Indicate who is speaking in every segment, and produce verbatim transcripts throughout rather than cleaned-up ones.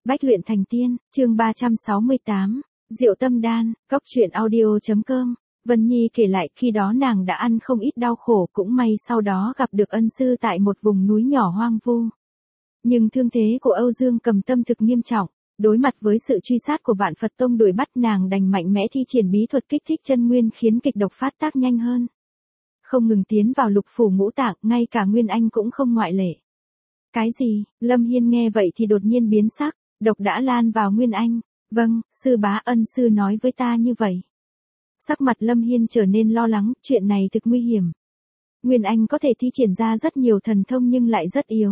Speaker 1: Bách luyện thành tiên, chương ba trăm sáu mươi tám, Diệu Tâm Đan, Cóc truyện audio chấm com. Vân Nhi kể lại khi đó nàng đã ăn không ít đau khổ, cũng may sau đó gặp được ân sư tại một vùng núi nhỏ hoang vu. Nhưng thương thế của Âu Dương Cầm Tâm thực nghiêm trọng, đối mặt với sự truy sát của Vạn Phật Tông đuổi bắt, nàng đành mạnh mẽ thi triển bí thuật kích thích chân nguyên khiến kịch độc phát tác nhanh hơn. Không ngừng tiến vào lục phủ ngũ tạng, ngay cả Nguyên Anh cũng không ngoại lệ. Cái gì? Lâm Hiên nghe vậy thì đột nhiên biến sắc, độc đã lan vào Nguyên Anh. Vâng, sư bá, ân sư nói với ta như vậy. Sắc mặt Lâm Hiên trở nên lo lắng, chuyện này thực nguy hiểm. Nguyên Anh có thể thi triển ra rất nhiều thần thông nhưng lại rất yếu.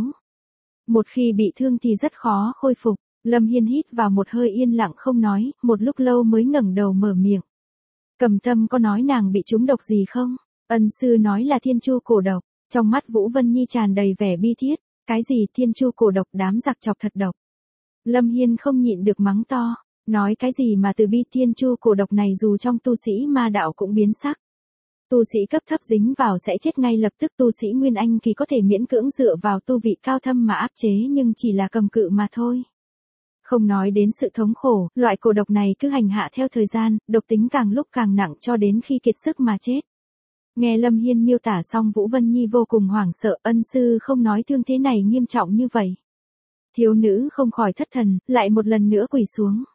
Speaker 1: Một khi bị thương thì rất khó khôi phục. Lâm Hiên hít vào một hơi, yên lặng không nói, một lúc lâu mới ngẩng đầu mở miệng. Cầm Tâm có nói nàng bị trúng độc gì không? Ân sư nói là thiên chu cổ độc. Trong mắt Vũ Vân Nhi tràn đầy vẻ bi thiết. Cái gì thiên chu cổ độc, đám giặc chọc thật độc. Lâm Hiên không nhịn được mắng to. Nói cái gì mà từ bi thiên chu cổ độc này dù trong tu sĩ ma đạo cũng biến sắc. Tu sĩ cấp thấp dính vào sẽ chết ngay lập tức, tu sĩ Nguyên Anh kỳ có thể miễn cưỡng dựa vào tu vị cao thâm mà áp chế nhưng chỉ là cầm cự mà thôi. Không nói đến sự thống khổ, loại cổ độc này cứ hành hạ theo thời gian, độc tính càng lúc càng nặng cho đến khi kiệt sức mà chết. Nghe Lâm Hiên miêu tả xong, Vũ Vân Nhi vô cùng hoảng sợ, ân sư không nói thương thế này nghiêm trọng như vậy. Thiếu nữ không khỏi thất thần, lại một lần nữa quỳ xuống.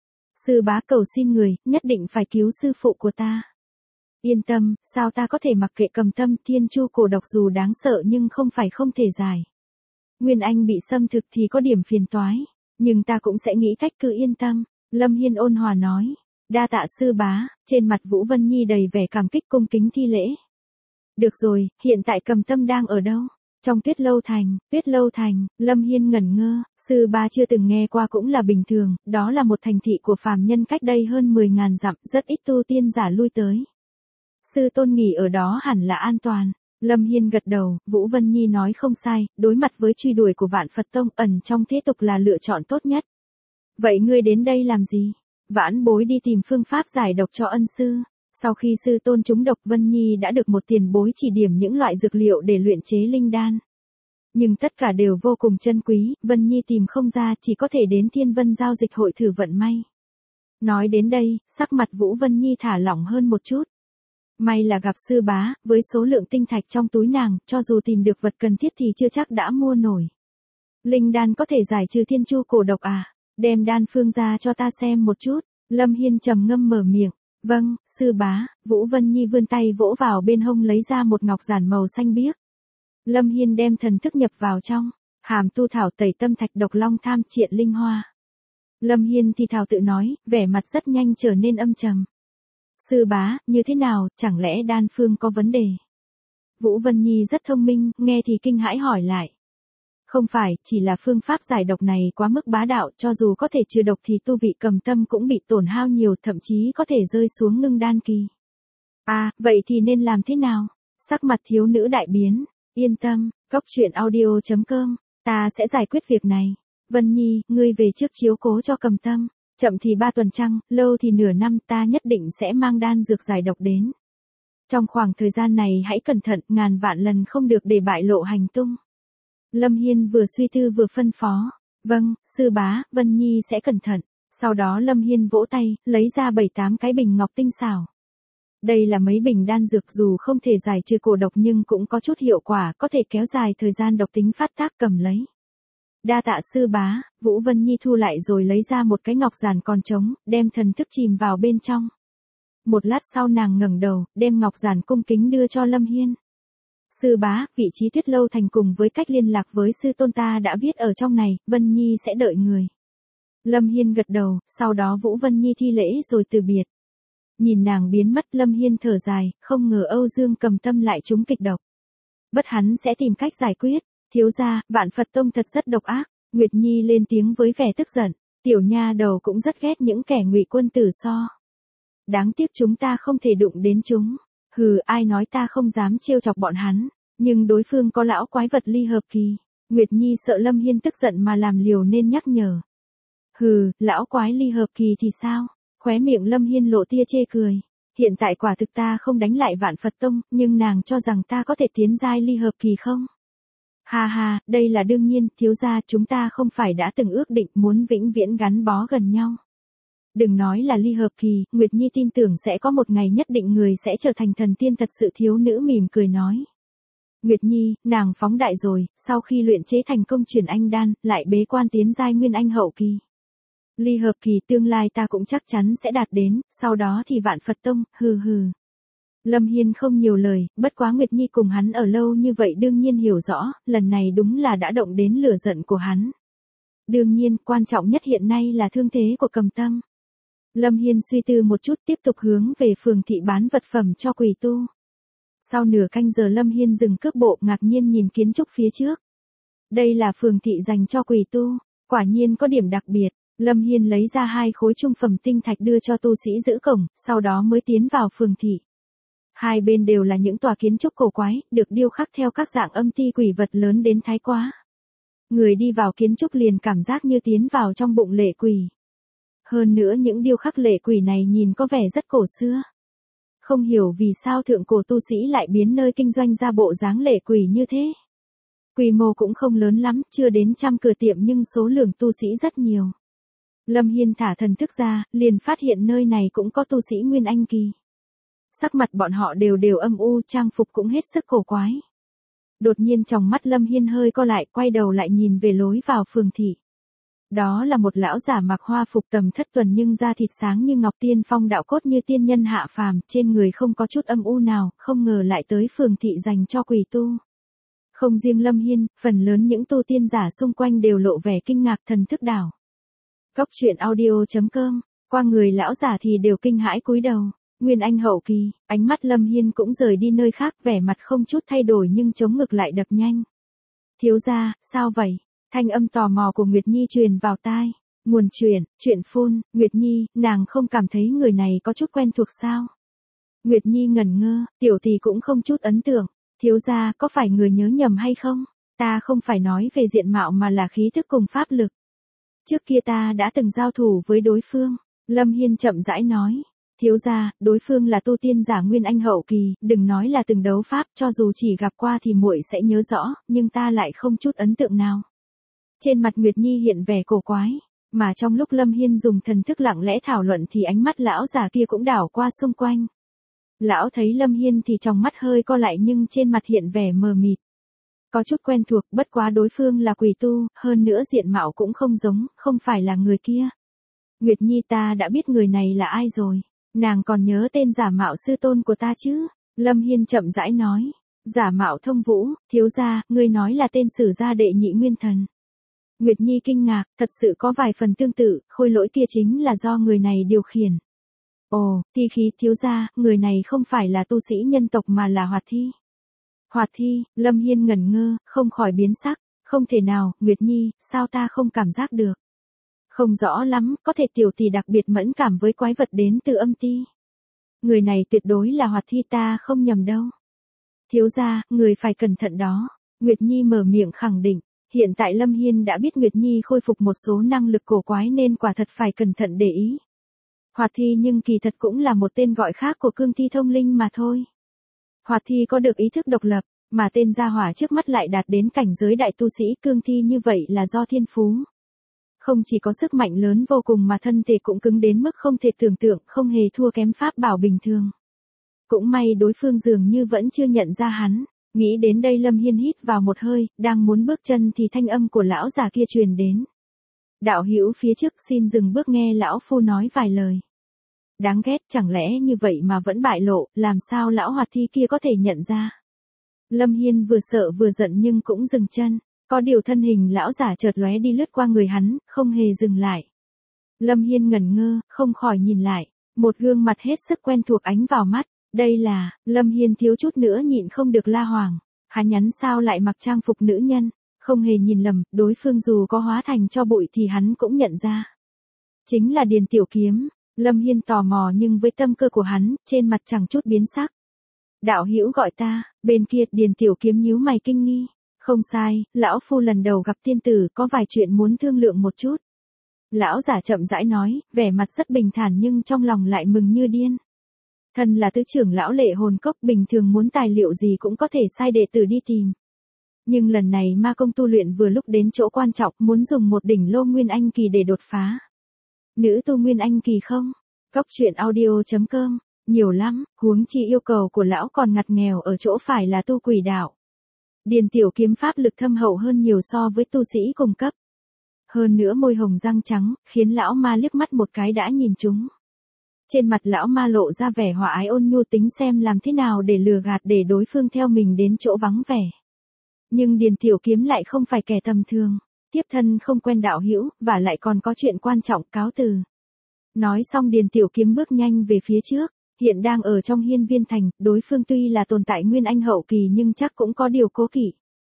Speaker 1: Sư bá, cầu xin người, nhất định phải cứu sư phụ của ta. Yên tâm, sao ta có thể mặc kệ Cầm Tâm, thiên chu cổ độc dù đáng sợ nhưng không phải không thể giải. Nguyên Anh bị xâm thực thì có điểm phiền toái, nhưng ta cũng sẽ nghĩ cách, cứ yên tâm. Lâm Hiên ôn hòa nói. Đa tạ sư bá. Trên mặt Vũ Vân Nhi đầy vẻ cảm kích cung kính thi lễ. Được rồi, hiện tại Cầm Tâm đang ở đâu? Trong Tuyết Lâu Thành. Tuyết Lâu Thành. Lâm Hiên ngẩn ngơ, sư bá chưa từng nghe qua cũng là bình thường, đó là một thành thị của phàm nhân cách đây hơn mười ngàn dặm, rất ít tu tiên giả lui tới. Sư tôn nghỉ ở đó hẳn là an toàn. Lâm Hiên gật đầu, Vũ Vân Nhi nói không sai, đối mặt với truy đuổi của Vạn Phật Tông, ẩn trong thế tục là lựa chọn tốt nhất. Vậy ngươi đến đây làm gì? Vãn bối đi tìm phương pháp giải độc cho ân sư. Sau khi sư tôn trúng độc, Vân Nhi đã được một tiền bối chỉ điểm những loại dược liệu để luyện chế linh đan. Nhưng tất cả đều vô cùng chân quý, Vân Nhi tìm không ra, chỉ có thể đến Thiên Vân giao dịch hội thử vận may. Nói đến đây, sắc mặt Vũ Vân Nhi thả lỏng hơn một chút. May là gặp sư bá, với số lượng tinh thạch trong túi nàng, cho dù tìm được vật cần thiết thì chưa chắc đã mua nổi. Linh đan có thể giải trừ thiên chu cổ độc à? Đem đan phương ra cho ta xem một chút. Lâm Hiên trầm ngâm mở miệng. Vâng, sư bá. Vũ Vân Nhi vươn tay vỗ vào bên hông lấy ra một ngọc giản màu xanh biếc. Lâm Hiên đem thần thức nhập vào trong. Hàm tu thảo, tẩy tâm thạch, độc long tham, triện linh hoa. Lâm Hiên thì thào tự nói, vẻ mặt rất nhanh trở nên âm trầm. Sư bá, như thế nào, chẳng lẽ đan phương có vấn đề? Vũ Vân Nhi rất thông minh, nghe thì kinh hãi hỏi lại. Không phải, chỉ là phương pháp giải độc này quá mức bá đạo, cho dù có thể trừ độc thì tu vị Cầm Tâm cũng bị tổn hao nhiều, thậm chí có thể rơi xuống ngưng đan kỳ. À, vậy thì nên làm thế nào? Sắc mặt thiếu nữ đại biến. Yên tâm, Cóc truyện audio chấm com, ta sẽ giải quyết việc này. Vân Nhi, ngươi về trước chiếu cố cho Cầm Tâm. Chậm thì ba tuần trăng, lâu thì nửa năm, ta nhất định sẽ mang đan dược giải độc đến. Trong khoảng thời gian này hãy cẩn thận, ngàn vạn lần không được để bại lộ hành tung. Lâm Hiên vừa suy tư vừa phân phó. Vâng, sư bá, Vân Nhi sẽ cẩn thận. Sau đó Lâm Hiên vỗ tay, lấy ra bảy tám cái bình ngọc tinh xảo. Đây là mấy bình đan dược dù không thể giải trừ cổ độc nhưng cũng có chút hiệu quả, có thể kéo dài thời gian độc tính phát tác, cầm lấy. Đa tạ sư bá. Vũ Vân Nhi thu lại rồi lấy ra một cái ngọc giản còn trống, đem thần thức chìm vào bên trong. Một lát sau nàng ngẩng đầu, đem ngọc giản cung kính đưa cho Lâm Hiên. Sư bá, vị trí Tuyết Lâu Thành cùng với cách liên lạc với sư tôn ta đã viết ở trong này, Vân Nhi sẽ đợi người. Lâm Hiên gật đầu, sau đó Vũ Vân Nhi thi lễ rồi từ biệt. Nhìn nàng biến mất, Lâm Hiên thở dài, không ngờ Âu Dương Cầm Tâm lại trúng kịch độc. Bất hắn sẽ tìm cách giải quyết. Thiếu gia, Vạn Phật Tông thật rất độc ác. Nguyệt Nhi lên tiếng với vẻ tức giận. Tiểu nha đầu cũng rất ghét những kẻ ngụy quân tử so. Đáng tiếc chúng ta không thể đụng đến chúng. Hừ, ai nói ta không dám trêu chọc bọn hắn. Nhưng đối phương có lão quái vật ly hợp kỳ. Nguyệt Nhi sợ Lâm Hiên tức giận mà làm liều nên nhắc nhở. Hừ, lão quái ly hợp kỳ thì sao? Khóe miệng Lâm Hiên lộ tia chê cười. Hiện tại quả thực ta không đánh lại Vạn Phật Tông, nhưng nàng cho rằng ta có thể tiến giai ly hợp kỳ không? Ha ha, đây là đương nhiên, thiếu gia, chúng ta không phải đã từng ước định muốn vĩnh viễn gắn bó gần nhau. Đừng nói là ly hợp kỳ, Nguyệt Nhi tin tưởng sẽ có một ngày nhất định người sẽ trở thành thần tiên thật sự. Thiếu nữ mỉm cười nói. Nguyệt Nhi, nàng phóng đại rồi, sau khi luyện chế thành công truyền anh đan, lại bế quan tiến giai nguyên anh hậu kỳ. Ly hợp kỳ tương lai ta cũng chắc chắn sẽ đạt đến, sau đó thì vạn Phật tông, hừ hừ. Lâm Hiên không nhiều lời, bất quá Nguyệt Nhi cùng hắn ở lâu như vậy đương nhiên hiểu rõ, lần này đúng là đã động đến lửa giận của hắn. Đương nhiên, quan trọng nhất hiện nay là thương thế của Cầm Tâm. Lâm Hiên suy tư một chút tiếp tục hướng về phường thị bán vật phẩm cho quỷ tu. Sau nửa canh giờ Lâm Hiên dừng cước bộ ngạc nhiên nhìn kiến trúc phía trước. Đây là phường thị dành cho quỷ tu, quả nhiên có điểm đặc biệt. Lâm Hiên lấy ra hai khối trung phẩm tinh thạch đưa cho tu sĩ giữ cổng, sau đó mới tiến vào phường thị. Hai bên đều là những tòa kiến trúc cổ quái, được điêu khắc theo các dạng âm ti quỷ vật lớn đến thái quá. Người đi vào kiến trúc liền cảm giác như tiến vào trong bụng lệ quỷ. Hơn nữa những điêu khắc lệ quỷ này nhìn có vẻ rất cổ xưa. Không hiểu vì sao thượng cổ tu sĩ lại biến nơi kinh doanh ra bộ dáng lệ quỷ như thế. Quy mô cũng không lớn lắm, chưa đến trăm cửa tiệm nhưng số lượng tu sĩ rất nhiều. Lâm Hiên thả thần thức ra, liền phát hiện nơi này cũng có tu sĩ Nguyên Anh kỳ. Sắc mặt bọn họ đều đều âm u, trang phục cũng hết sức cổ quái. Đột nhiên trong mắt Lâm Hiên hơi co lại, quay đầu lại nhìn về lối vào phường thị. Đó là một lão giả mặc hoa phục tầm thất tuần nhưng da thịt sáng như ngọc, tiên phong đạo cốt như tiên nhân hạ phàm, trên người không có chút âm u nào, không ngờ lại tới phường thị dành cho quỷ tu. Không riêng Lâm Hiên, phần lớn những tu tiên giả xung quanh đều lộ vẻ kinh ngạc, thần thức đảo. Góc truyện audio chấm com, qua người lão giả thì đều kinh hãi cúi đầu. Nguyên Anh hậu kỳ, ánh mắt Lâm Hiên cũng rời đi nơi khác, vẻ mặt không chút thay đổi nhưng chống ngực lại đập nhanh. Thiếu gia, sao vậy? Thanh âm tò mò của Nguyệt Nhi truyền vào tai. Nguồn truyền, chuyện phun, Nguyệt Nhi, nàng không cảm thấy người này có chút quen thuộc sao? Nguyệt Nhi ngẩn ngơ, tiểu thì cũng không chút ấn tượng. Thiếu gia, có phải người nhớ nhầm hay không? Ta không phải nói về diện mạo mà là khí thức cùng pháp lực. Trước kia ta đã từng giao thủ với đối phương. Lâm Hiên chậm rãi nói. Thiếu gia, đối phương là tu tiên giả Nguyên Anh hậu kỳ, đừng nói là từng đấu pháp, cho dù chỉ gặp qua thì muội sẽ nhớ rõ, nhưng ta lại không chút ấn tượng nào. Trên mặt Nguyệt Nhi hiện vẻ cổ quái, mà trong lúc Lâm Hiên dùng thần thức lặng lẽ thảo luận thì ánh mắt lão già kia cũng đảo qua xung quanh. Lão thấy Lâm Hiên thì trong mắt hơi co lại nhưng trên mặt hiện vẻ mờ mịt. Có chút quen thuộc, bất quá đối phương là quỷ tu, hơn nữa diện mạo cũng không giống, không phải là người kia. Nguyệt Nhi, ta đã biết người này là ai rồi. Nàng còn nhớ tên giả mạo sư tôn của ta chứ? Lâm Hiên chậm rãi nói. Giả mạo Thông Vũ, thiếu gia, ngươi nói là tên sử gia đệ nhị nguyên thần. Nguyệt Nhi kinh ngạc, thật sự có vài phần tương tự, khôi lỗi kia chính là do người này điều khiển. Ồ, thi khí, thiếu gia, người này không phải là tu sĩ nhân tộc mà là hoạt thi. Hoạt thi, Lâm Hiên ngẩn ngơ, không khỏi biến sắc. Không thể nào, Nguyệt Nhi, sao ta không cảm giác được? Không rõ lắm, có thể tiểu tỷ đặc biệt mẫn cảm với quái vật đến từ âm ti. Người này tuyệt đối là hoạt thi, ta không nhầm đâu. Thiếu gia, người phải cẩn thận đó. Nguyệt Nhi mở miệng khẳng định. Hiện tại Lâm Hiên đã biết Nguyệt Nhi khôi phục một số năng lực cổ quái nên quả thật phải cẩn thận để ý. Hoạt thi nhưng kỳ thật cũng là một tên gọi khác của cương thi thông linh mà thôi. Hoạt thi có được ý thức độc lập, mà tên gia hỏa trước mắt lại đạt đến cảnh giới đại tu sĩ, cương thi như vậy là do thiên phú. Không chỉ có sức mạnh lớn vô cùng mà thân thể cũng cứng đến mức không thể tưởng tượng, không hề thua kém pháp bảo bình thường. Cũng may đối phương dường như vẫn chưa nhận ra hắn. Nghĩ đến đây Lâm Hiên hít vào một hơi, đang muốn bước chân thì thanh âm của lão già kia truyền đến. Đạo hữu phía trước, xin dừng bước nghe lão phu nói vài lời. Đáng ghét, chẳng lẽ như vậy mà vẫn bại lộ, làm sao lão hoạt thi kia có thể nhận ra. Lâm Hiên vừa sợ vừa giận nhưng cũng dừng chân. Có điều thân hình lão giả chợt lóe đi lướt qua người hắn, không hề dừng lại. Lâm Hiên ngẩn ngơ, không khỏi nhìn lại. Một gương mặt hết sức quen thuộc ánh vào mắt. Đây là, Lâm Hiên thiếu chút nữa nhịn không được la hoảng. Hắn nhắn sao lại mặc trang phục nữ nhân, không hề nhìn lầm, đối phương dù có hóa thành cho bụi thì hắn cũng nhận ra. Chính là Điền Tiểu Kiếm. Lâm Hiên tò mò nhưng với tâm cơ của hắn, trên mặt chẳng chút biến sắc. Đạo hữu gọi ta, bên kia Điền Tiểu Kiếm nhíu mày kinh nghi. Không sai, lão phu lần đầu gặp tiên tử, có vài chuyện muốn thương lượng một chút. Lão giả chậm rãi nói, vẻ mặt rất bình thản nhưng trong lòng lại mừng như điên. Thân là tứ trưởng lão Lệ Hồn Cốc, bình thường muốn tài liệu gì cũng có thể sai đệ tử đi tìm. Nhưng lần này ma công tu luyện vừa lúc đến chỗ quan trọng, muốn dùng một đỉnh lô Nguyên Anh kỳ để đột phá. Nữ tu Nguyên Anh kỳ không? Cóc truyện audio chấm com, nhiều lắm, huống chi yêu cầu của lão còn ngặt nghèo ở chỗ phải là tu quỷ đạo. Điền Tiểu Kiếm pháp lực thâm hậu hơn nhiều so với tu sĩ cùng cấp. Hơn nữa môi hồng răng trắng, khiến lão ma liếc mắt một cái đã nhìn chúng. Trên mặt lão ma lộ ra vẻ hòa ái ôn nhu, tính xem làm thế nào để lừa gạt để đối phương theo mình đến chỗ vắng vẻ. Nhưng Điền Tiểu Kiếm lại không phải kẻ tầm thường, tiếp thân không quen đạo hữu, và lại còn có chuyện quan trọng, cáo từ. Nói xong Điền Tiểu Kiếm bước nhanh về phía trước, hiện đang ở trong Hiên Viên Thành, đối phương tuy là tồn tại Nguyên Anh hậu kỳ nhưng chắc cũng có điều cố kỵ.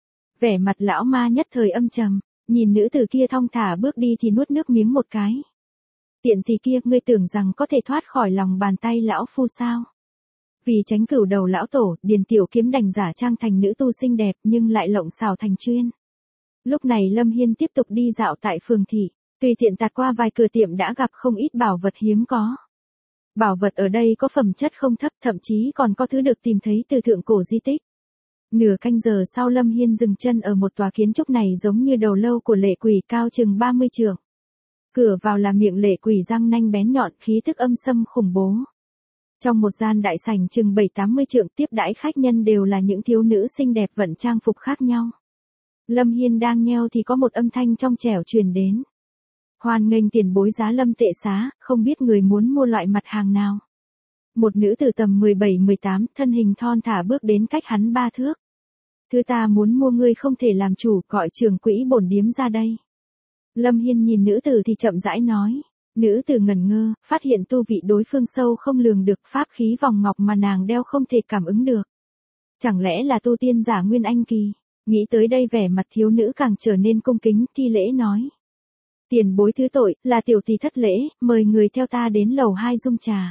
Speaker 1: Vẻ mặt lão ma nhất thời âm trầm, nhìn nữ tử kia thong thả bước đi thì nuốt nước miếng một cái. Tiện thì kia, ngươi tưởng rằng có thể thoát khỏi lòng bàn tay lão phu sao? Vì tránh cửu đầu lão tổ, Điền Tiểu Kiếm đành giả trang thành nữ tu xinh đẹp nhưng lại lộng xảo thành chuyên. Lúc này Lâm Hiên tiếp tục đi dạo tại phường thị, tùy tiện tạt qua vài cửa tiệm đã gặp không ít bảo vật hiếm có. Bảo vật ở đây có phẩm chất không thấp, thậm chí còn có thứ được tìm thấy từ thượng cổ di tích. Nửa canh giờ sau Lâm Hiên dừng chân ở một tòa kiến trúc này giống như đầu lâu của lệ quỷ, cao chừng ba mươi trượng. Cửa vào là miệng lệ quỷ răng nanh bén nhọn, khí tức âm xâm khủng bố. Trong một gian đại sảnh chừng bảy tám mươi trượng, tiếp đãi khách nhân đều là những thiếu nữ xinh đẹp vận trang phục khác nhau. Lâm Hiên đang nheo thì có một âm thanh trong trẻo truyền đến. Hoan nghênh tiền bối giá Lâm tệ xá, không biết người muốn mua loại mặt hàng nào. Một nữ từ tầm mười bảy mười tám, thân hình thon thả bước đến cách hắn ba thước. Thứ ta muốn mua ngươi không thể làm chủ, gọi trưởng quỹ bổn điếm ra đây. Lâm Hiên nhìn nữ tử thì chậm rãi nói. Nữ tử ngẩn ngơ, phát hiện tu vị đối phương sâu không lường được, pháp khí vòng ngọc mà nàng đeo không thể cảm ứng được. Chẳng lẽ là tu tiên giả Nguyên Anh kỳ? Nghĩ tới đây vẻ mặt thiếu nữ càng trở nên cung kính, thi lễ nói. Tiền bối thứ tội, là tiểu tỷ thất lễ, mời người theo ta đến lầu hai dung trà.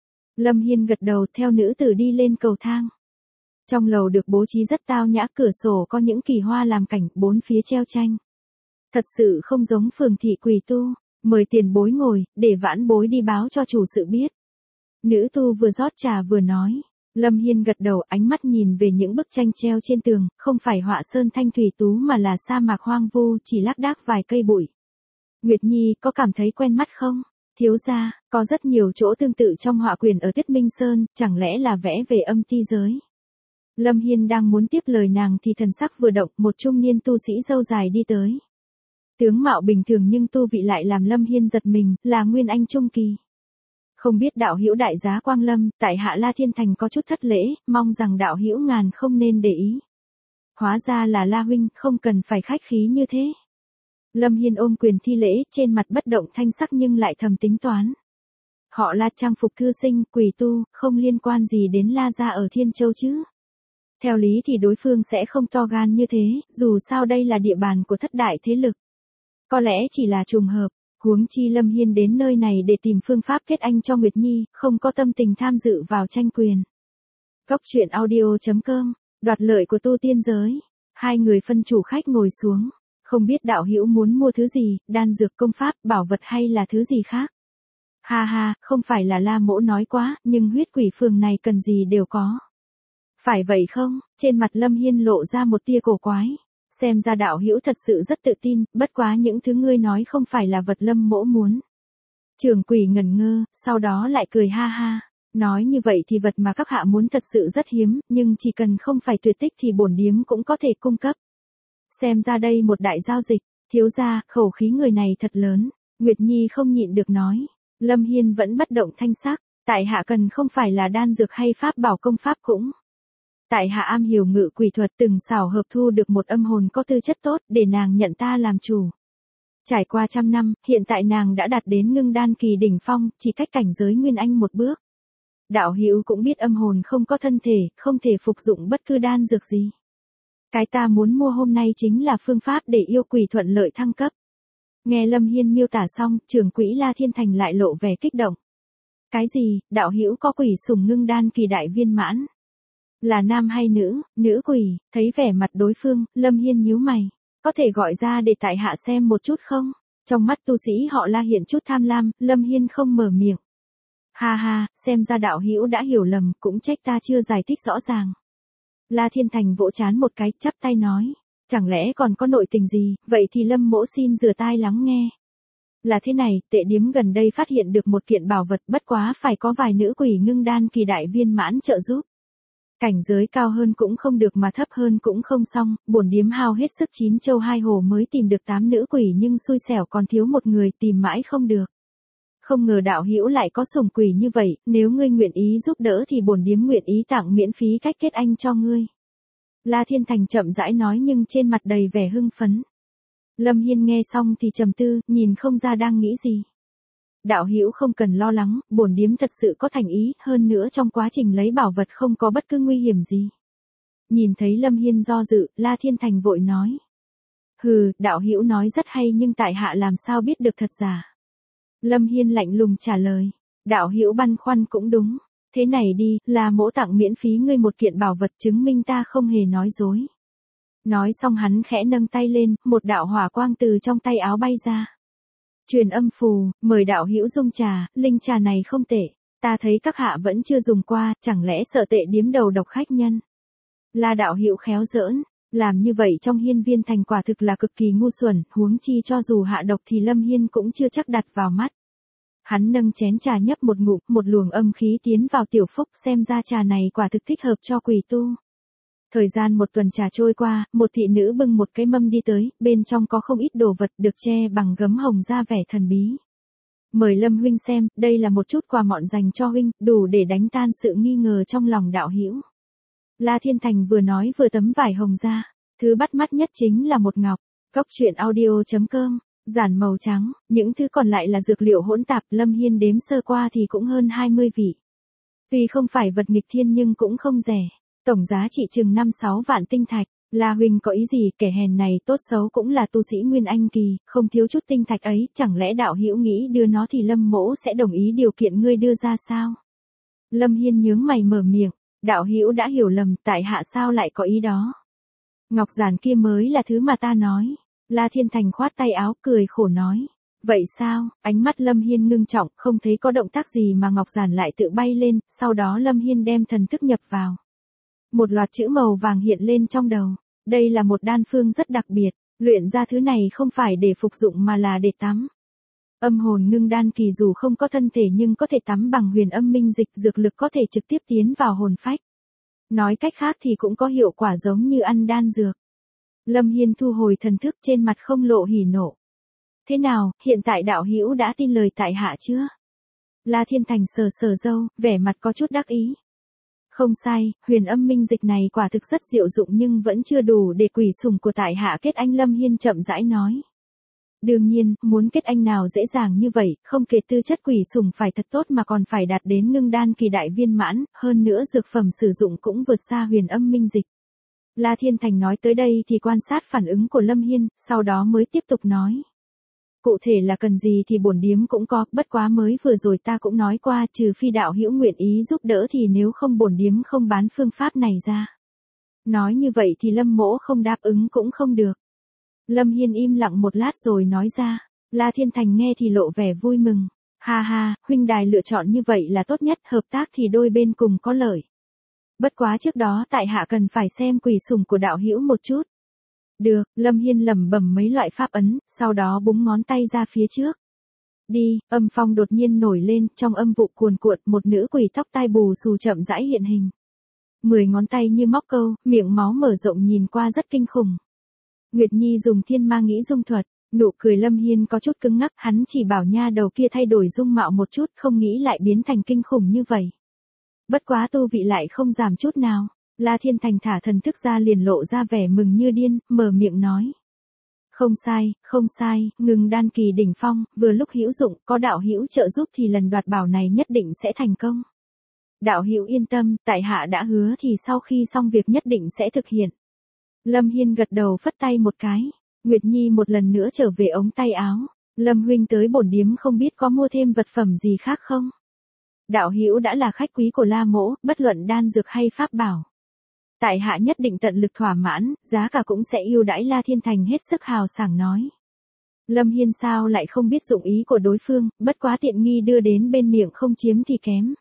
Speaker 1: Lâm Hiên gật đầu theo nữ tử đi lên cầu thang. Trong lầu được bố trí rất tao nhã, cửa sổ có những kỳ hoa làm cảnh, bốn phía treo tranh. Thật sự không giống phường thị quỷ tu, mời tiền bối ngồi, để vãn bối đi báo cho chủ sự biết. Nữ tu vừa rót trà vừa nói. Lâm Hiên gật đầu, ánh mắt nhìn về những bức tranh treo trên tường, không phải họa sơn thanh thủy tú mà là sa mạc hoang vu, chỉ lác đác vài cây bụi. Nguyệt Nhi, có cảm thấy quen mắt không? Thiếu gia, có rất nhiều chỗ tương tự trong họa quyển ở Tuyết Minh Sơn, chẳng lẽ là vẽ về âm ti giới? Lâm Hiên đang muốn tiếp lời nàng thì thần sắc vừa động, một trung niên tu sĩ râu dài đi tới. Tướng mạo bình thường nhưng tu vị lại làm Lâm Hiên giật mình, là Nguyên Anh trung kỳ. Không biết đạo hữu đại giá Quang Lâm, tại hạ La Thiên Thành có chút thất lễ, mong rằng đạo hữu ngàn không nên để ý. Hóa ra là La huynh, không cần phải khách khí như thế. Lâm Hiên ôm quyền thi lễ, trên mặt bất động thanh sắc nhưng lại thầm tính toán. Họ La trang phục thư sinh, quỷ tu, không liên quan gì đến La gia ở Thiên Châu chứ. Theo lý thì đối phương sẽ không to gan như thế, dù sao đây là địa bàn của thất đại thế lực. Có lẽ chỉ là trùng hợp, huống chi Lâm Hiên đến nơi này để tìm phương pháp kết anh cho Nguyệt Nhi, không có tâm tình tham dự vào tranh quyền. Cóc truyện audio chấm com, đoạt lợi của tu tiên giới. Hai người phân chủ khách ngồi xuống. Không biết đạo hữu muốn mua thứ gì, đan dược công pháp, bảo vật hay là thứ gì khác. Ha ha, không phải là La mỗ nói quá, nhưng huyết quỷ phường này cần gì đều có. Phải vậy không? Trên mặt Lâm Hiên lộ ra một tia cổ quái. Xem ra đạo hữu thật sự rất tự tin, bất quá những thứ ngươi nói không phải là vật Lâm mỗ muốn. Trưởng quỷ ngẩn ngơ, sau đó lại cười ha ha. Nói như vậy thì vật mà các hạ muốn thật sự rất hiếm, nhưng chỉ cần không phải tuyệt tích thì bổn điếm cũng có thể cung cấp. Xem ra đây một đại giao dịch, thiếu gia, khẩu khí người này thật lớn. Nguyệt Nhi không nhịn được nói. Lâm Hiên vẫn bất động thanh sắc, tại hạ cần không phải là đan dược hay pháp bảo công pháp cũng. Tại hạ am hiểu ngự quỷ thuật, từng xảo hợp thu được một âm hồn có tư chất tốt để nàng nhận ta làm chủ. Trải qua trăm năm, hiện tại nàng đã đạt đến ngưng đan kỳ đỉnh phong, chỉ cách cảnh giới Nguyên Anh một bước. Đạo hữu cũng biết âm hồn không có thân thể, không thể phục dụng bất cứ đan dược gì. Cái ta muốn mua hôm nay chính là phương pháp để yêu quỷ thuận lợi thăng cấp. Nghe Lâm Hiên miêu tả xong, trưởng quỹ La Thiên Thành lại lộ vẻ kích động. Cái gì, đạo hữu có quỷ sủng ngưng đan kỳ đại viên mãn? Là nam hay nữ? Nữ quỷ? Thấy vẻ mặt đối phương, Lâm Hiên nhíu mày. Có thể gọi ra để tại hạ xem một chút không? Trong mắt tu sĩ họ La hiện chút tham lam, Lâm Hiên không mở miệng. Ha ha, xem ra đạo hữu đã hiểu lầm, cũng trách ta chưa giải thích rõ ràng. La Thiên Thành vỗ trán một cái, chắp tay nói. Chẳng lẽ còn có nội tình gì, vậy thì Lâm mỗ xin rửa tai lắng nghe. Là thế này, tệ điếm gần đây phát hiện được một kiện bảo vật, bất quá phải có vài nữ quỷ ngưng đan kỳ đại viên mãn trợ giúp. Cảnh giới cao hơn cũng không được mà thấp hơn cũng không xong, bổn điếm hao hết sức chín châu hai hồ mới tìm được tám nữ quỷ nhưng xui xẻo còn thiếu một người, tìm mãi không được. Không ngờ đạo hữu lại có sủng quỷ như vậy, nếu ngươi nguyện ý giúp đỡ thì bổn điếm nguyện ý tặng miễn phí cách kết anh cho ngươi. La Thiên Thành chậm rãi nói nhưng trên mặt đầy vẻ hưng phấn. Lâm Hiên nghe xong thì trầm tư, nhìn không ra đang nghĩ gì. Đạo hữu không cần lo lắng, bổn điếm thật sự có thành ý, hơn nữa trong quá trình lấy bảo vật không có bất cứ nguy hiểm gì. Nhìn thấy Lâm Hiên do dự, La Thiên Thành vội nói. Hừ, đạo hữu nói rất hay nhưng tại hạ làm sao biết được thật giả. Lâm Hiên lạnh lùng trả lời. Đạo hữu băn khoăn cũng đúng. Thế này đi, là mỗ tặng miễn phí ngươi một kiện bảo vật chứng minh ta không hề nói dối. Nói xong hắn khẽ nâng tay lên, một đạo hỏa quang từ trong tay áo bay ra. Truyền âm phù, mời đạo hữu dung trà, linh trà này không tệ. Ta thấy các hạ vẫn chưa dùng qua, chẳng lẽ sợ tệ điếm đầu độc khách nhân. Là đạo hữu khéo giỡn, làm như vậy trong hiên viên thành quả thực là cực kỳ ngu xuẩn, huống chi cho dù hạ độc thì Lâm Hiên cũng chưa chắc đặt vào mắt. Hắn nâng chén trà nhấp một ngụm, một luồng âm khí tiến vào tiểu phúc, xem ra trà này quả thực thích hợp cho quỷ tu. Thời gian một tuần trà trôi qua, một thị nữ bưng một cái mâm đi tới, bên trong có không ít đồ vật được che bằng gấm hồng ra vẻ thần bí. Mời Lâm huynh xem, đây là một chút quà mọn dành cho huynh, đủ để đánh tan sự nghi ngờ trong lòng đạo hữu. La Thiên Thành vừa nói vừa tấm vải hồng ra, thứ bắt mắt nhất chính là một ngọc. Cốc truyện audio chấm com, giản màu trắng, những thứ còn lại là dược liệu hỗn tạp, Lâm Hiên đếm sơ qua thì cũng hơn hai mươi vị. Tuy không phải vật nghịch thiên nhưng cũng không rẻ. Tổng giá trị chừng năm sáu vạn tinh thạch. La huynh có ý gì, kẻ hèn này tốt xấu cũng là tu sĩ Nguyên Anh kỳ, không thiếu chút tinh thạch ấy, chẳng lẽ đạo hữu nghĩ đưa nó thì Lâm mỗ sẽ đồng ý điều kiện ngươi đưa ra sao? Lâm Hiên nhướng mày mở miệng, đạo hữu đã hiểu lầm, tại hạ sao lại có ý đó? Ngọc giản kia mới là thứ mà ta nói. La Thiên Thành khoát tay áo cười khổ nói. Vậy sao? Ánh mắt Lâm Hiên ngưng trọng, không thấy có động tác gì mà ngọc giản lại tự bay lên, sau đó Lâm Hiên đem thần thức nhập vào. Một loạt chữ màu vàng hiện lên trong đầu. Đây là một đan phương rất đặc biệt, luyện ra thứ này không phải để phục dụng mà là để tắm. Âm hồn ngưng đan kỳ dù không có thân thể nhưng có thể tắm bằng huyền âm minh dịch, dược lực có thể trực tiếp tiến vào hồn phách. Nói cách khác thì cũng có hiệu quả giống như ăn đan dược. Lâm Hiên thu hồi thần thức, trên mặt không lộ hỉ nộ. Thế nào, hiện tại đạo hữu đã tin lời tại hạ chưa? La Thiên Thành sờ sờ râu, vẻ mặt có chút đắc ý. Không sai, huyền âm minh dịch này quả thực rất diệu dụng nhưng vẫn chưa đủ để quỷ sủng của tại hạ kết anh. Lâm Hiên chậm rãi nói. Đương nhiên, muốn kết anh nào dễ dàng như vậy, không kể tư chất quỷ sủng phải thật tốt mà còn phải đạt đến ngưng đan kỳ đại viên mãn, hơn nữa dược phẩm sử dụng cũng vượt xa huyền âm minh dịch. La Thiên Thành nói tới đây thì quan sát phản ứng của Lâm Hiên, sau đó mới tiếp tục nói. Cụ thể là cần gì thì bổn điếm cũng có, bất quá mới vừa rồi ta cũng nói qua, trừ phi đạo hữu nguyện ý giúp đỡ thì nếu không bổn điếm không bán phương pháp này ra. Nói như vậy thì Lâm mỗ không đáp ứng cũng không được. Lâm Hiên im lặng một lát rồi nói ra. La Thiên Thành nghe thì lộ vẻ vui mừng. Ha ha, huynh đài lựa chọn như vậy là tốt nhất, hợp tác thì đôi bên cùng có lợi. Bất quá trước đó tại hạ cần phải xem quỷ sủng của đạo hữu một chút. Được, Lâm Hiên lẩm bẩm mấy loại pháp ấn, sau đó búng ngón tay ra phía trước. Đi, âm phong đột nhiên nổi lên, trong âm vụ cuồn cuộn, một nữ quỷ tóc tai bù xù chậm rãi hiện hình. Mười ngón tay như móc câu, miệng máu mở rộng nhìn qua rất kinh khủng. Nguyệt Nhi dùng thiên ma nghĩ dung thuật, nụ cười Lâm Hiên có chút cứng ngắc, hắn chỉ bảo nha đầu kia thay đổi dung mạo một chút, không nghĩ lại biến thành kinh khủng như vậy. Bất quá tu vị lại không giảm chút nào. La Thiên Thành thả thần thức ra liền lộ ra vẻ mừng như điên, mở miệng nói. Không sai, không sai, ngừng đan kỳ đỉnh phong, vừa lúc hữu dụng, có đạo hữu trợ giúp thì lần đoạt bảo này nhất định sẽ thành công. Đạo hữu yên tâm, tại hạ đã hứa thì sau khi xong việc nhất định sẽ thực hiện. Lâm Hiên gật đầu phất tay một cái. Nguyệt Nhi một lần nữa trở về ống tay áo. Lâm huynh tới bổn điếm không biết có mua thêm vật phẩm gì khác không? Đạo hữu đã là khách quý của La mỗ, bất luận đan dược hay pháp bảo. Tại hạ nhất định tận lực thỏa mãn, giá cả cũng sẽ ưu đãi. La Thiên Thành hết sức hào sảng nói. Lâm Hiên sao lại không biết dụng ý của đối phương, bất quá tiện nghi đưa đến bên miệng không chiếm thì kém.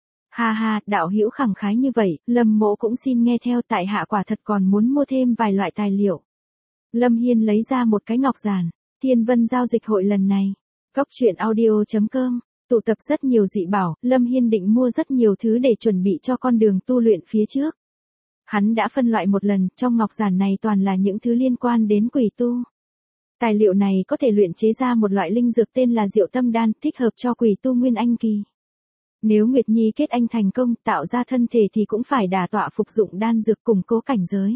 Speaker 1: Ha ha, đạo hữu khẳng khái như vậy, Lâm mỗ cũng xin nghe theo, tại hạ quả thật còn muốn mua thêm vài loại tài liệu. Lâm Hiên lấy ra một cái ngọc giản. Thiên Vân giao dịch hội lần này. Cóc truyện audio.com. Tụ tập rất nhiều dị bảo, Lâm Hiên định mua rất nhiều thứ để chuẩn bị cho con đường tu luyện phía trước. Hắn đã phân loại một lần, trong ngọc giản này toàn là những thứ liên quan đến quỷ tu. Tài liệu này có thể luyện chế ra một loại linh dược tên là Diệu Tâm Đan, thích hợp cho quỷ tu Nguyên Anh kỳ. Nếu Nguyệt Nhi kết anh thành công, tạo ra thân thể thì cũng phải đả tọa phục dụng đan dược củng cố cảnh giới.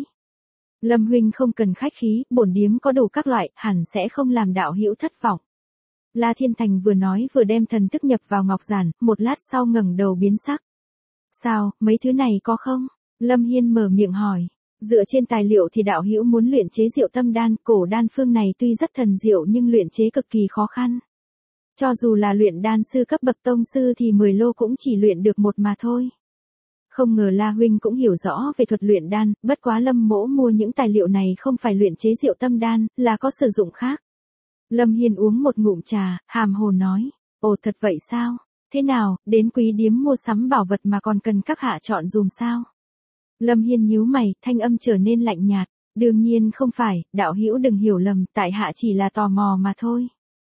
Speaker 1: Lâm huynh không cần khách khí, bổn điếm có đủ các loại, hẳn sẽ không làm đạo hữu thất vọng. La Thiên Thành vừa nói vừa đem thần thức nhập vào ngọc giản, một lát sau ngẩng đầu biến sắc. Sao, mấy thứ này có không? Lâm Hiên mở miệng hỏi. Dựa trên tài liệu thì đạo hữu muốn luyện chế Diệu Tâm Đan, cổ đan phương này tuy rất thần diệu nhưng luyện chế cực kỳ khó khăn. Cho dù là luyện đan sư cấp bậc tông sư thì mười lô cũng chỉ luyện được một mà thôi. Không ngờ La huynh cũng hiểu rõ về thuật luyện đan, bất quá Lâm mỗ mua những tài liệu này không phải luyện chế Diệu Tâm Đan, là có sử dụng khác. Lâm Hiên uống một ngụm trà, hàm hồ nói, ồ thật vậy sao? Thế nào, đến quý điếm mua sắm bảo vật mà còn cần các hạ chọn dùm sao? Lâm Hiên nhíu mày, thanh âm trở nên lạnh nhạt, đương nhiên không phải, đạo hữu đừng hiểu lầm, tại hạ chỉ là tò mò mà thôi.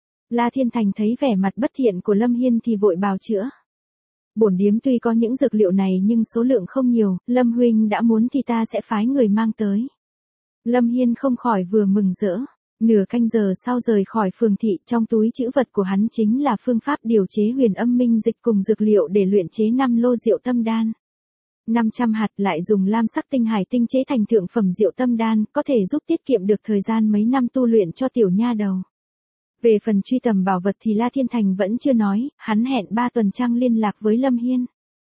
Speaker 1: La Thiên Thành thấy vẻ mặt bất thiện của Lâm Hiên thì vội bào chữa. Bổn điếm tuy có những dược liệu này nhưng số lượng không nhiều, Lâm huynh đã muốn thì ta sẽ phái người mang tới. Lâm Hiên không khỏi vừa mừng rỡ. Nửa canh giờ sau rời khỏi phường thị, trong túi trữ vật của hắn chính là phương pháp điều chế huyền âm minh dịch cùng dược liệu để luyện chế năm lô Diệu Tâm Đan. năm trăm hạt lại dùng lam sắc tinh hải tinh chế thành thượng phẩm Diệu Tâm Đan, có thể giúp tiết kiệm được thời gian mấy năm tu luyện cho tiểu nha đầu. Về phần truy tầm bảo vật thì La Thiên Thành vẫn chưa nói, hắn hẹn ba tuần trăng liên lạc với Lâm Hiên.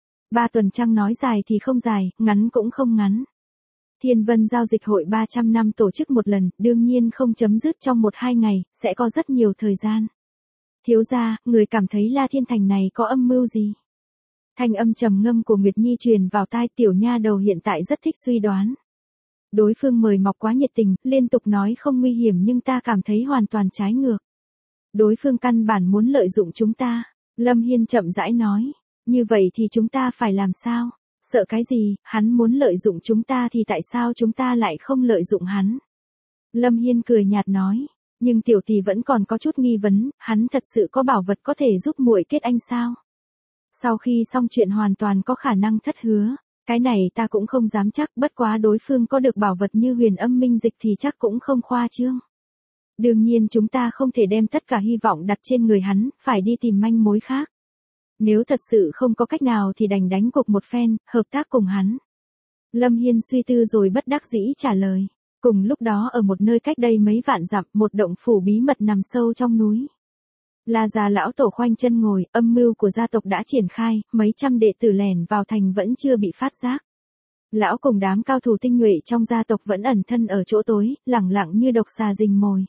Speaker 1: Ba tuần trăng nói dài thì không dài, ngắn cũng không ngắn. Thiên Vân giao dịch hội ba trăm năm tổ chức một lần, đương nhiên không chấm dứt trong một hai ngày, sẽ có rất nhiều thời gian. Thiếu gia, người cảm thấy La Thiên Thành này có âm mưu gì? Thanh âm trầm ngâm của Nguyệt Nhi truyền vào tai, tiểu nha đầu hiện tại rất thích suy đoán. Đối phương mời mọc quá nhiệt tình, liên tục nói không nguy hiểm nhưng ta cảm thấy hoàn toàn trái ngược. Đối phương căn bản muốn lợi dụng chúng ta. Lâm Hiên chậm rãi nói, như vậy thì chúng ta phải làm sao? Sợ cái gì, hắn muốn lợi dụng chúng ta thì tại sao chúng ta lại không lợi dụng hắn? Lâm Hiên cười nhạt nói, nhưng tiểu tỷ vẫn còn có chút nghi vấn, hắn thật sự có bảo vật có thể giúp muội kết anh sao? Sau khi xong chuyện hoàn toàn có khả năng thất hứa, cái này ta cũng không dám chắc, bất quá đối phương có được bảo vật như huyền âm minh dịch thì chắc cũng không khoa trương. Đương nhiên chúng ta không thể đem tất cả hy vọng đặt trên người hắn, phải đi tìm manh mối khác. Nếu thật sự không có cách nào thì đành đánh cuộc một phen, hợp tác cùng hắn. Lâm Hiên suy tư rồi bất đắc dĩ trả lời. Cùng lúc đó ở một nơi cách đây mấy vạn dặm, một động phủ bí mật nằm sâu trong núi. La gia lão tổ khoanh chân ngồi, âm mưu của gia tộc đã triển khai, mấy trăm đệ tử lẻn vào thành vẫn chưa bị phát giác. Lão cùng đám cao thủ tinh nhuệ trong gia tộc vẫn ẩn thân ở chỗ tối, lẳng lặng như độc xà rình mồi.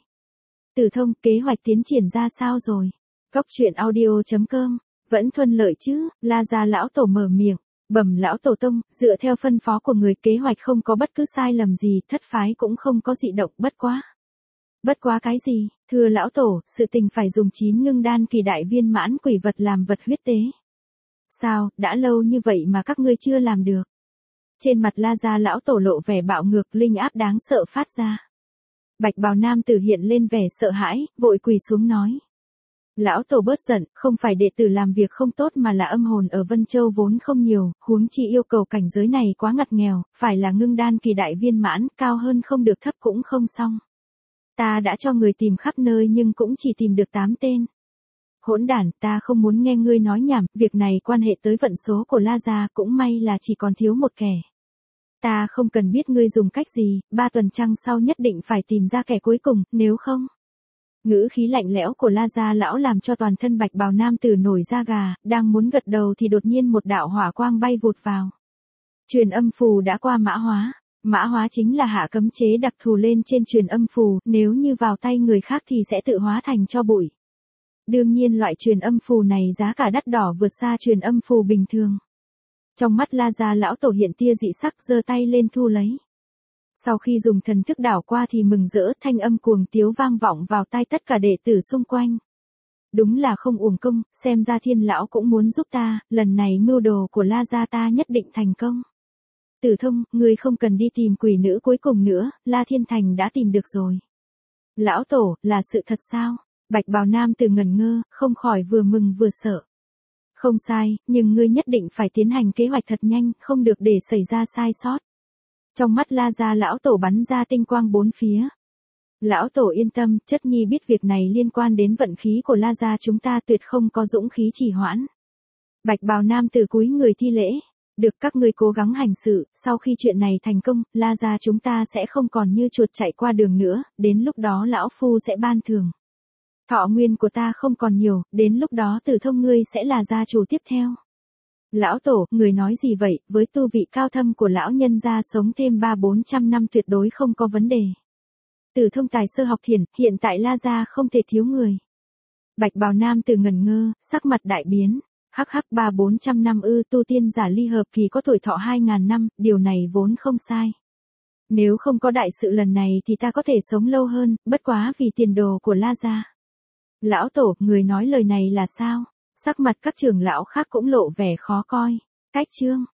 Speaker 1: Tử Thông, kế hoạch tiến triển ra sao rồi? Cóc truyện audio.com. Vẫn thuận lợi chứ? La gia lão tổ mở miệng. Bẩm lão tổ tông, dựa theo phân phó của người, kế hoạch không có bất cứ sai lầm gì, thất phái cũng không có dị động, bất quá. Bất quá cái gì? Thưa lão tổ, sự tình phải dùng chín ngưng đan kỳ đại viên mãn quỷ vật làm vật huyết tế. Sao, đã lâu như vậy mà các ngươi chưa làm được? Trên mặt La gia lão tổ lộ vẻ bạo ngược, linh áp đáng sợ phát ra. Bạch bào nam tử hiện lên vẻ sợ hãi, vội quỳ xuống nói. Lão tổ bớt giận, không phải đệ tử làm việc không tốt mà là âm hồn ở Vân Châu vốn không nhiều, huống chi yêu cầu cảnh giới này quá ngặt nghèo, phải là ngưng đan kỳ đại viên mãn, cao hơn không được thấp cũng không xong. Ta đã cho người tìm khắp nơi nhưng cũng chỉ tìm được tám tên. Hỗn đản, ta không muốn nghe ngươi nói nhảm, việc này quan hệ tới vận số của La gia, cũng may là chỉ còn thiếu một kẻ. Ta không cần biết ngươi dùng cách gì, ba tuần trăng sau nhất định phải tìm ra kẻ cuối cùng, nếu không. Ngữ khí lạnh lẽo của La gia lão làm cho toàn thân bạch bào nam tử nổi da gà, đang muốn gật đầu thì đột nhiên một đạo hỏa quang bay vụt vào. Truyền âm phù đã qua mã hóa. Mã hóa chính là hạ cấm chế đặc thù lên trên truyền âm phù, nếu như vào tay người khác thì sẽ tự hóa thành tro bụi. Đương nhiên loại truyền âm phù này giá cả đắt đỏ vượt xa truyền âm phù bình thường. Trong mắt La gia lão tổ hiện tia dị sắc, giơ tay lên thu lấy. Sau khi dùng thần thức đảo qua thì mừng rỡ, thanh âm cuồng tiếu vang vọng vào tai tất cả đệ tử xung quanh. Đúng là không uổng công, xem ra Thiên lão cũng muốn giúp ta, lần này mưu đồ của La gia ta nhất định thành công. Tử Thông, ngươi không cần đi tìm quỷ nữ cuối cùng nữa, La Thiên Thành đã tìm được rồi. Lão Tổ, là sự thật sao? Bạch bào nam tử ngẩn ngơ, không khỏi vừa mừng vừa sợ. Không sai, nhưng ngươi nhất định phải tiến hành kế hoạch thật nhanh, không được để xảy ra sai sót. Trong mắt La gia lão tổ bắn ra tinh quang bốn phía. Lão tổ yên tâm, chất nhi biết việc này liên quan đến vận khí của La gia chúng ta tuyệt không có dũng khí trì hoãn. Bạch bào nam tử cúi người thi lễ. Được, các ngươi cố gắng hành sự, sau khi chuyện này thành công, La gia chúng ta sẽ không còn như chuột chạy qua đường nữa, đến lúc đó lão phu sẽ ban thưởng. Thọ nguyên của ta không còn nhiều, đến lúc đó Tử Thông ngươi sẽ là gia chủ tiếp theo. Lão tổ, người nói gì vậy, với tu vị cao thâm của lão nhân gia sống thêm ba bốn trăm năm tuyệt đối không có vấn đề. Tử Thông tài sơ học thiền, hiện tại La gia không thể thiếu người. Bạch bào nam tử ngẩn ngơ, sắc mặt đại biến. Hắc hắc ba bốn trăm năm ư, tu tiên giả ly hợp kỳ có tuổi thọ hai ngàn năm, điều này vốn không sai. Nếu không có đại sự lần này thì ta có thể sống lâu hơn, bất quá vì tiền đồ của La gia. Lão tổ, người nói lời này là sao? Sắc mặt các trưởng lão khác cũng lộ vẻ khó coi. Cách chương